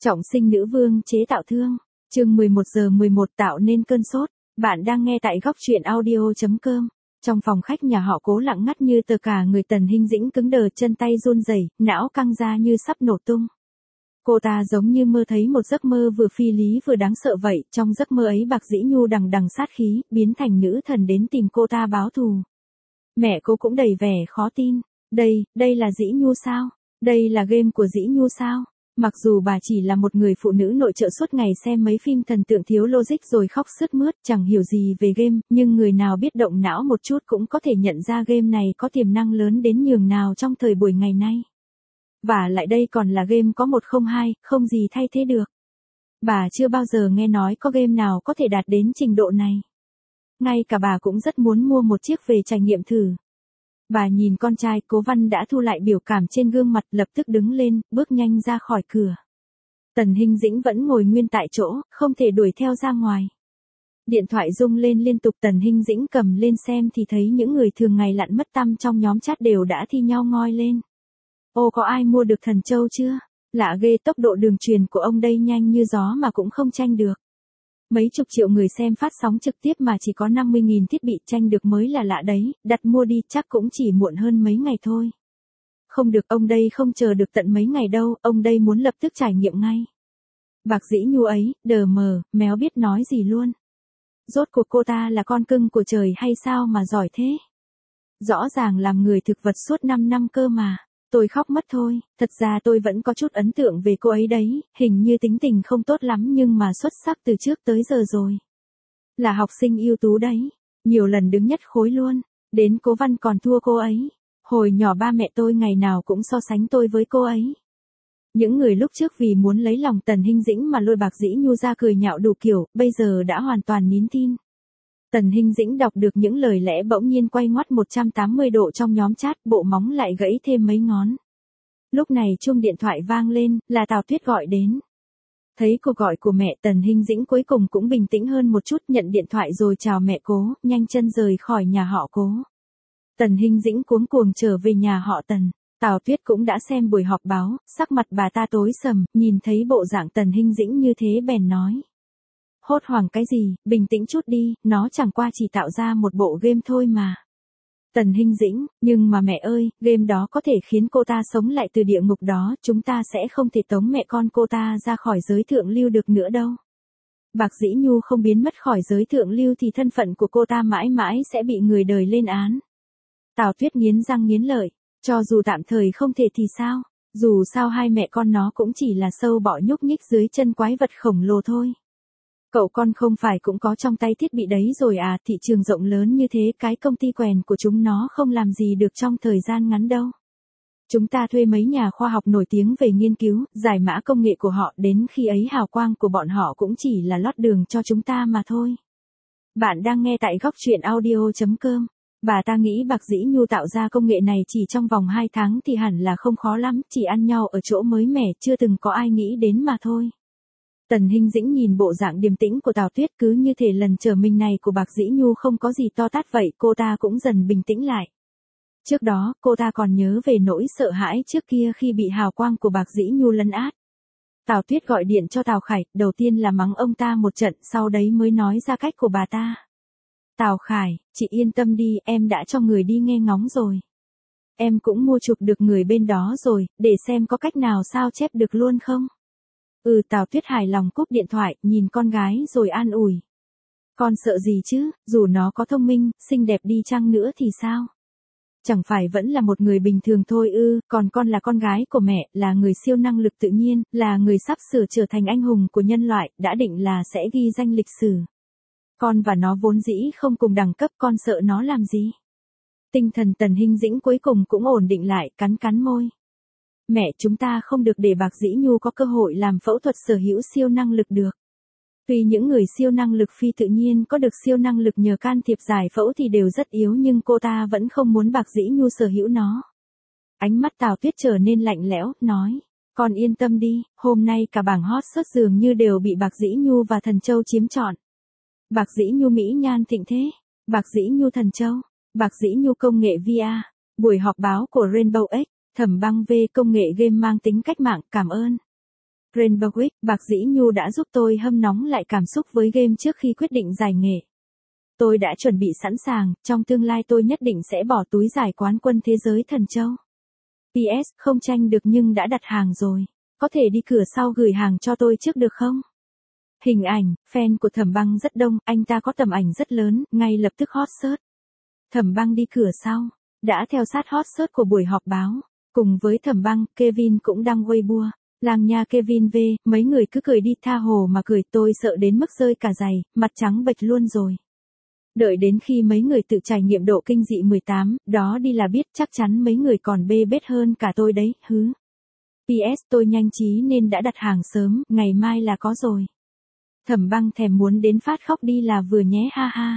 Trọng sinh nữ vương chế tạo thương. Chương 11:11 tạo nên cơn sốt. Bạn đang nghe tại góc truyện audio.com. Trong phòng khách nhà họ Cố lặng ngắt như tờ, cả người Tần Hinh Dĩnh cứng đờ, chân tay run rẩy, não căng ra như sắp nổ tung. Cô ta giống như mơ thấy một giấc mơ vừa phi lý vừa đáng sợ vậy, trong giấc mơ ấy Bạc Dĩ Nhu đằng đằng sát khí, biến thành nữ thần đến tìm cô ta báo thù. Mẹ cô cũng đầy vẻ khó tin. Đây là Dĩ Nhu sao? Đây là game của Dĩ Nhu sao? Mặc dù bà chỉ là một người phụ nữ nội trợ suốt ngày xem mấy phim thần tượng thiếu logic rồi khóc sướt mướt, chẳng hiểu gì về game, nhưng người nào biết động não một chút cũng có thể nhận ra game này có tiềm năng lớn đến nhường nào trong thời buổi ngày nay. Và lại đây còn là game có 102, không gì thay thế được. Bà chưa bao giờ nghe nói có game nào có thể đạt đến trình độ này. Ngay cả bà cũng rất muốn mua một chiếc về trải nghiệm thử. Bà nhìn con trai, Cố Văn đã thu lại biểu cảm trên gương mặt, lập tức đứng lên, bước nhanh ra khỏi cửa. Tần Hinh Dĩnh vẫn ngồi nguyên tại chỗ, không thể đuổi theo ra ngoài. Điện thoại rung lên liên tục, Tần Hinh Dĩnh cầm lên xem thì thấy những người thường ngày lặn mất tăm trong nhóm chat đều đã thi nhau ngoi lên. Ô, có ai mua được thần châu chưa? Lạ ghê, tốc độ đường truyền của ông đây nhanh như gió mà cũng không tranh được. Mấy chục triệu người xem phát sóng trực tiếp mà chỉ có 50.000 thiết bị, tranh được mới là lạ đấy, đặt mua đi chắc cũng chỉ muộn hơn mấy ngày thôi. Không được, ông đây không chờ được tận mấy ngày đâu, ông đây muốn lập tức trải nghiệm ngay. Bạc Dĩ Nhu ấy, đờ mờ, méo biết nói gì luôn. Rốt cuộc cô ta là con cưng của trời hay sao mà giỏi thế? Rõ ràng làm người thực vật suốt 5 năm cơ mà. Tôi khóc mất thôi, thật ra tôi vẫn có chút ấn tượng về cô ấy đấy, hình như tính tình không tốt lắm nhưng mà xuất sắc từ trước tới giờ rồi. Là học sinh ưu tú đấy, nhiều lần đứng nhất khối luôn, đến Cố Văn còn thua cô ấy. Hồi nhỏ ba mẹ tôi ngày nào cũng so sánh tôi với cô ấy. Những người lúc trước vì muốn lấy lòng Tần Hinh Dĩnh mà lôi Bạc Dĩ Nhu ra cười nhạo đủ kiểu, bây giờ đã hoàn toàn nín tin. Tần Hinh Dĩnh đọc được những lời lẽ bỗng nhiên quay ngoắt 180 độ trong nhóm chat, bộ móng lại gãy thêm mấy ngón. Lúc này chuông điện thoại vang lên, là Tào Tuyết gọi đến. Thấy cuộc gọi của mẹ, Tần Hinh Dĩnh cuối cùng cũng bình tĩnh hơn một chút, nhận điện thoại rồi chào mẹ Cố, nhanh chân rời khỏi nhà họ Cố. Tần Hinh Dĩnh cuống cuồng trở về nhà họ Tần. Tào Tuyết cũng đã xem buổi họp báo, sắc mặt bà ta tối sầm, nhìn thấy bộ dạng Tần Hinh Dĩnh như thế bèn nói. Hốt hoảng cái gì, bình tĩnh chút đi, nó chẳng qua chỉ tạo ra một bộ game thôi mà. Tần Hinh Dĩnh, nhưng mà mẹ ơi, game đó có thể khiến cô ta sống lại từ địa ngục đó, chúng ta sẽ không thể tống mẹ con cô ta ra khỏi giới thượng lưu được nữa đâu. Bạc Dĩ Nhu không biến mất khỏi giới thượng lưu thì thân phận của cô ta mãi mãi sẽ bị người đời lên án. Tào Tuyết nghiến răng nghiến lợi, cho dù tạm thời không thể thì sao, dù sao hai mẹ con nó cũng chỉ là sâu bọ nhúc nhích dưới chân quái vật khổng lồ thôi. Cậu con không phải cũng có trong tay thiết bị đấy rồi à, thị trường rộng lớn như thế, cái công ty quèn của chúng nó không làm gì được trong thời gian ngắn đâu. Chúng ta thuê mấy nhà khoa học nổi tiếng về nghiên cứu, giải mã công nghệ của họ, đến khi ấy hào quang của bọn họ cũng chỉ là lót đường cho chúng ta mà thôi. Bạn đang nghe tại góc truyện audio.com. Bà ta nghĩ Bạc Dĩ Nhu tạo ra công nghệ này chỉ trong vòng 2 tháng thì hẳn là không khó lắm, chỉ ăn nhau ở chỗ mới mẻ, chưa từng có ai nghĩ đến mà thôi. Tần Hinh Dĩnh nhìn bộ dạng điềm tĩnh của Tào Tuyết, cứ như thể lần trở mình này của Bạc Dĩ Nhu không có gì to tát vậy, cô ta cũng dần bình tĩnh lại. Trước đó, cô ta còn nhớ về nỗi sợ hãi trước kia khi bị hào quang của Bạc Dĩ Nhu lấn át. Tào Tuyết gọi điện cho Tào Khải, đầu tiên là mắng ông ta một trận, sau đấy mới nói ra cách của bà ta. Tào Khải, chị yên tâm đi, em đã cho người đi nghe ngóng rồi. Em cũng mua chuộc được người bên đó rồi, để xem có cách nào sao chép được luôn không. Tào Tuyết hài lòng cúp điện thoại, nhìn con gái rồi an ủi. Con sợ gì chứ, dù nó có thông minh, xinh đẹp đi chăng nữa thì sao? Chẳng phải vẫn là một người bình thường thôi ư, còn con là con gái của mẹ, là người siêu năng lực tự nhiên, là người sắp sửa trở thành anh hùng của nhân loại, đã định là sẽ ghi danh lịch sử. Con và nó vốn dĩ không cùng đẳng cấp, con sợ nó làm gì? Tinh thần Tần Hinh Dĩnh cuối cùng cũng ổn định lại, cắn cắn môi. Mẹ, chúng ta không được để Bạc Dĩ Nhu có cơ hội làm phẫu thuật sở hữu siêu năng lực được. Tuy những người siêu năng lực phi tự nhiên có được siêu năng lực nhờ can thiệp giải phẫu thì đều rất yếu, nhưng cô ta vẫn không muốn Bạc Dĩ Nhu sở hữu nó. Ánh mắt Tào Tuyết trở nên lạnh lẽo, nói. Con yên tâm đi, hôm nay cả bảng hot search dường như đều bị Bạc Dĩ Nhu và Thần Châu chiếm trọn. Bạc Dĩ Nhu mỹ nhan thịnh thế, Bạc Dĩ Nhu Thần Châu, Bạc Dĩ Nhu công nghệ VR, buổi họp báo của Rainbow X, Thẩm Băng V công nghệ game mang tính cách mạng, cảm ơn. Rainbow Week, Bạc Dĩ Nhu đã giúp tôi hâm nóng lại cảm xúc với game trước khi quyết định giải nghệ. Tôi đã chuẩn bị sẵn sàng, trong tương lai tôi nhất định sẽ bỏ túi giải quán quân thế giới Thần Châu. PS, không tranh được nhưng đã đặt hàng rồi. Có thể đi cửa sau gửi hàng cho tôi trước được không? Hình ảnh, fan của Thẩm Băng rất đông, anh ta có tầm ảnh rất lớn, ngay lập tức hot search. Thẩm Băng đi cửa sau, đã theo sát hot search của buổi họp báo. Cùng với Thẩm Băng, Kevin cũng đăng Weibo. Làng nhà Kevin V, mấy người cứ cười đi tha hồ mà cười, tôi sợ đến mức rơi cả giày, mặt trắng bệch luôn rồi. Đợi đến khi mấy người tự trải nghiệm độ kinh dị 18, đó đi là biết chắc chắn mấy người còn bê bết hơn cả tôi đấy, hứ. PS tôi nhanh trí nên đã đặt hàng sớm, ngày mai là có rồi. Thẩm Băng thèm muốn đến phát khóc đi là vừa nhé ha ha.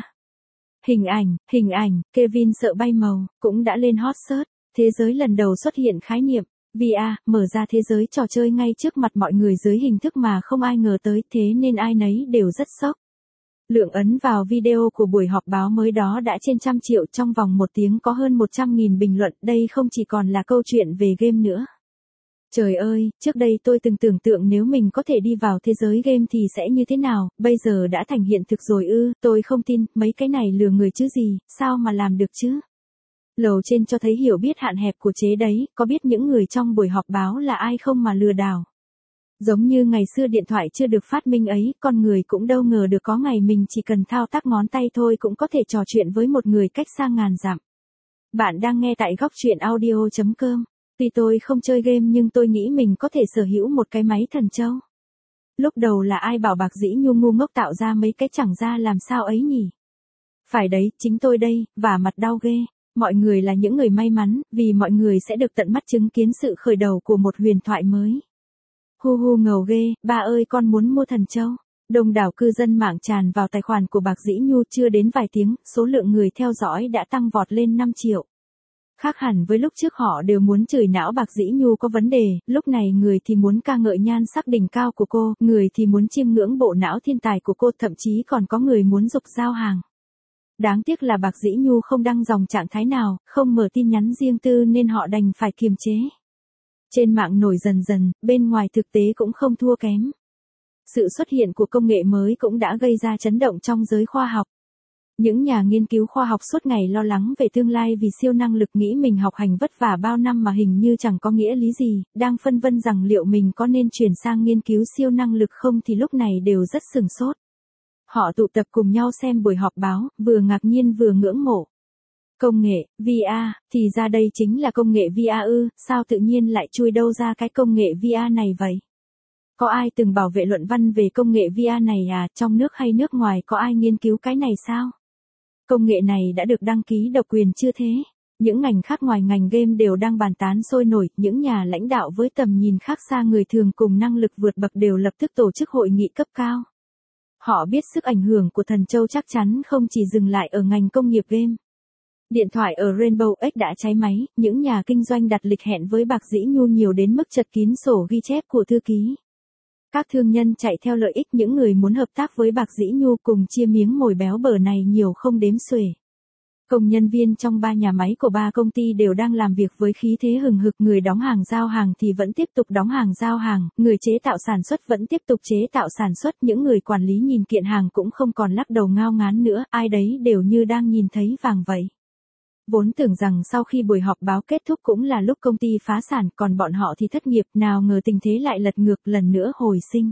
Hình ảnh, Kevin sợ bay màu, cũng đã lên hot search. Thế giới lần đầu xuất hiện khái niệm VR, mở ra thế giới trò chơi ngay trước mặt mọi người dưới hình thức mà không ai ngờ tới, thế nên ai nấy đều rất sốc. Lượng ấn vào video của buổi họp báo mới đó đã trên 100 triệu, trong vòng 1 tiếng có hơn 100.000 bình luận, đây không chỉ còn là câu chuyện về game nữa. Trời ơi, trước đây tôi từng tưởng tượng nếu mình có thể đi vào thế giới game thì sẽ như thế nào, bây giờ đã thành hiện thực rồi ư, tôi không tin, mấy cái này lừa người chứ gì, sao mà làm được chứ? Lầu trên cho thấy hiểu biết hạn hẹp của chế đấy, có biết những người trong buổi họp báo là ai không mà lừa đảo. Giống như ngày xưa điện thoại chưa được phát minh ấy, con người cũng đâu ngờ được có ngày mình chỉ cần thao tác ngón tay thôi cũng có thể trò chuyện với một người cách xa ngàn dặm. Bạn đang nghe tại góc truyện audio.com. Tuy tôi không chơi game nhưng tôi nghĩ mình có thể sở hữu một cái máy Thần Châu. Lúc đầu là ai bảo Bạc Dĩ Nhu ngu ngốc tạo ra mấy cái chẳng ra làm sao ấy nhỉ? Phải đấy, chính tôi đây, và mặt đau ghê. Mọi người là những người may mắn, vì mọi người sẽ được tận mắt chứng kiến sự khởi đầu của một huyền thoại mới. Hu hu ngầu ghê, ba ơi con muốn mua Thần Châu. Đông đảo cư dân mạng tràn vào tài khoản của Bạc Dĩ Nhu, chưa đến vài tiếng, số lượng người theo dõi đã tăng vọt lên 5 triệu. Khác hẳn với lúc trước họ đều muốn chửi não Bạc Dĩ Nhu có vấn đề, lúc này người thì muốn ca ngợi nhan sắc đỉnh cao của cô, người thì muốn chiêm ngưỡng bộ não thiên tài của cô, thậm chí còn có người muốn giục giao hàng. Đáng tiếc là Bạc Dĩ Nhu không đăng dòng trạng thái nào, không mở tin nhắn riêng tư nên họ đành phải kiềm chế. Trên mạng nổi dần dần, bên ngoài thực tế cũng không thua kém. Sự xuất hiện của công nghệ mới cũng đã gây ra chấn động trong giới khoa học. Những nhà nghiên cứu khoa học suốt ngày lo lắng về tương lai vì siêu năng lực, nghĩ mình học hành vất vả bao năm mà hình như chẳng có nghĩa lý gì, đang phân vân rằng liệu mình có nên chuyển sang nghiên cứu siêu năng lực không thì lúc này đều rất sửng sốt. Họ tụ tập cùng nhau xem buổi họp báo, vừa ngạc nhiên vừa ngưỡng mộ. Công nghệ, VR, thì ra đây chính là công nghệ VR ư, sao tự nhiên lại chui đâu ra cái công nghệ VR này vậy? Có ai từng bảo vệ luận văn về công nghệ VR này à, trong nước hay nước ngoài có ai nghiên cứu cái này sao? Công nghệ này đã được đăng ký độc quyền chưa thế? Những ngành khác ngoài ngành game đều đang bàn tán sôi nổi, những nhà lãnh đạo với tầm nhìn khác xa người thường cùng năng lực vượt bậc đều lập tức tổ chức hội nghị cấp cao. Họ biết sức ảnh hưởng của Thần Châu chắc chắn không chỉ dừng lại ở ngành công nghiệp game. Điện thoại ở Rainbow X đã cháy máy, những nhà kinh doanh đặt lịch hẹn với Bạc Dĩ Nhu nhiều đến mức chật kín sổ ghi chép của thư ký. Các thương nhân chạy theo lợi ích, những người muốn hợp tác với Bạc Dĩ Nhu cùng chia miếng mồi béo bở này nhiều không đếm xuể. Công nhân viên trong 3 nhà máy của 3 công ty đều đang làm việc với khí thế hừng hực, người đóng hàng giao hàng thì vẫn tiếp tục đóng hàng giao hàng, người chế tạo sản xuất vẫn tiếp tục chế tạo sản xuất, những người quản lý nhìn kiện hàng cũng không còn lắc đầu ngao ngán nữa, ai đấy đều như đang nhìn thấy vàng vậy. Vốn tưởng rằng sau khi buổi họp báo kết thúc cũng là lúc công ty phá sản, còn bọn họ thì thất nghiệp, nào ngờ tình thế lại lật ngược, lần nữa hồi sinh.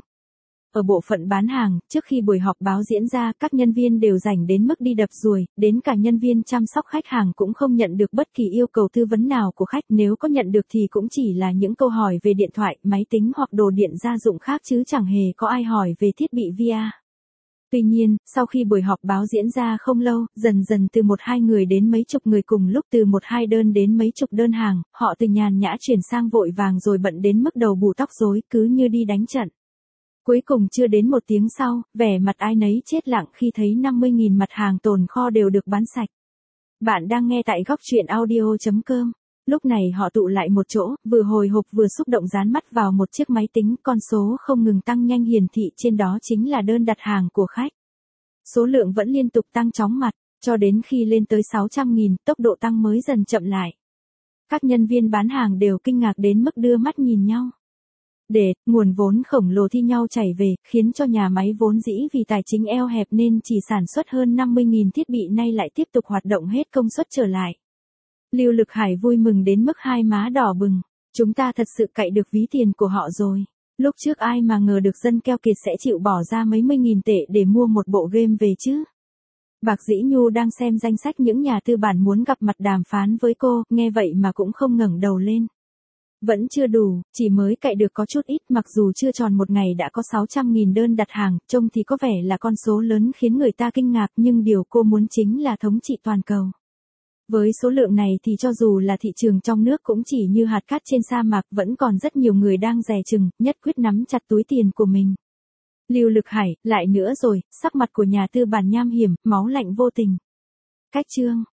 Ở bộ phận bán hàng, trước khi buổi họp báo diễn ra, các nhân viên đều rảnh đến mức đi đập ruồi, đến cả nhân viên chăm sóc khách hàng cũng không nhận được bất kỳ yêu cầu tư vấn nào của khách, nếu có nhận được thì cũng chỉ là những câu hỏi về điện thoại, máy tính hoặc đồ điện gia dụng khác chứ chẳng hề có ai hỏi về thiết bị VR. Tuy nhiên, sau khi buổi họp báo diễn ra không lâu, dần dần từ 1-2 người đến mấy chục người cùng lúc, từ 1-2 đơn đến mấy chục đơn hàng, họ từ nhàn nhã chuyển sang vội vàng rồi bận đến mức đầu bù tóc rối, cứ như đi đánh trận. Cuối cùng chưa đến 1 tiếng sau, vẻ mặt ai nấy chết lặng khi thấy 50.000 mặt hàng tồn kho đều được bán sạch. Bạn đang nghe tại góc truyện audio.com. Lúc này họ tụ lại một chỗ, vừa hồi hộp vừa xúc động dán mắt vào một chiếc máy tính, con số không ngừng tăng nhanh hiển thị trên đó chính là đơn đặt hàng của khách. Số lượng vẫn liên tục tăng chóng mặt, cho đến khi lên tới 600.000, tốc độ tăng mới dần chậm lại. Các nhân viên bán hàng đều kinh ngạc đến mức đưa mắt nhìn nhau. Để, nguồn vốn khổng lồ thi nhau chảy về, khiến cho nhà máy vốn dĩ vì tài chính eo hẹp nên chỉ sản xuất hơn 50.000 thiết bị nay lại tiếp tục hoạt động hết công suất trở lại. Lưu Lực Hải vui mừng đến mức hai má đỏ bừng. Chúng ta thật sự cậy được ví tiền của họ rồi. Lúc trước ai mà ngờ được dân keo kiệt sẽ chịu bỏ ra mấy mươi nghìn tệ để mua một bộ game về chứ. Bạc Dĩ Nhu đang xem danh sách những nhà tư bản muốn gặp mặt đàm phán với cô, nghe vậy mà cũng không ngẩng đầu lên. Vẫn chưa đủ, chỉ mới cậy được có chút ít, mặc dù chưa tròn một ngày đã có 600.000 đơn đặt hàng, trông thì có vẻ là con số lớn khiến người ta kinh ngạc, nhưng điều cô muốn chính là thống trị toàn cầu. Với số lượng này thì cho dù là thị trường trong nước cũng chỉ như hạt cát trên sa mạc, vẫn còn rất nhiều người đang dè chừng, nhất quyết nắm chặt túi tiền của mình. Lưu Lực Hải, lại nữa rồi, sắc mặt của nhà tư bản nham hiểm, máu lạnh vô tình. Cách chương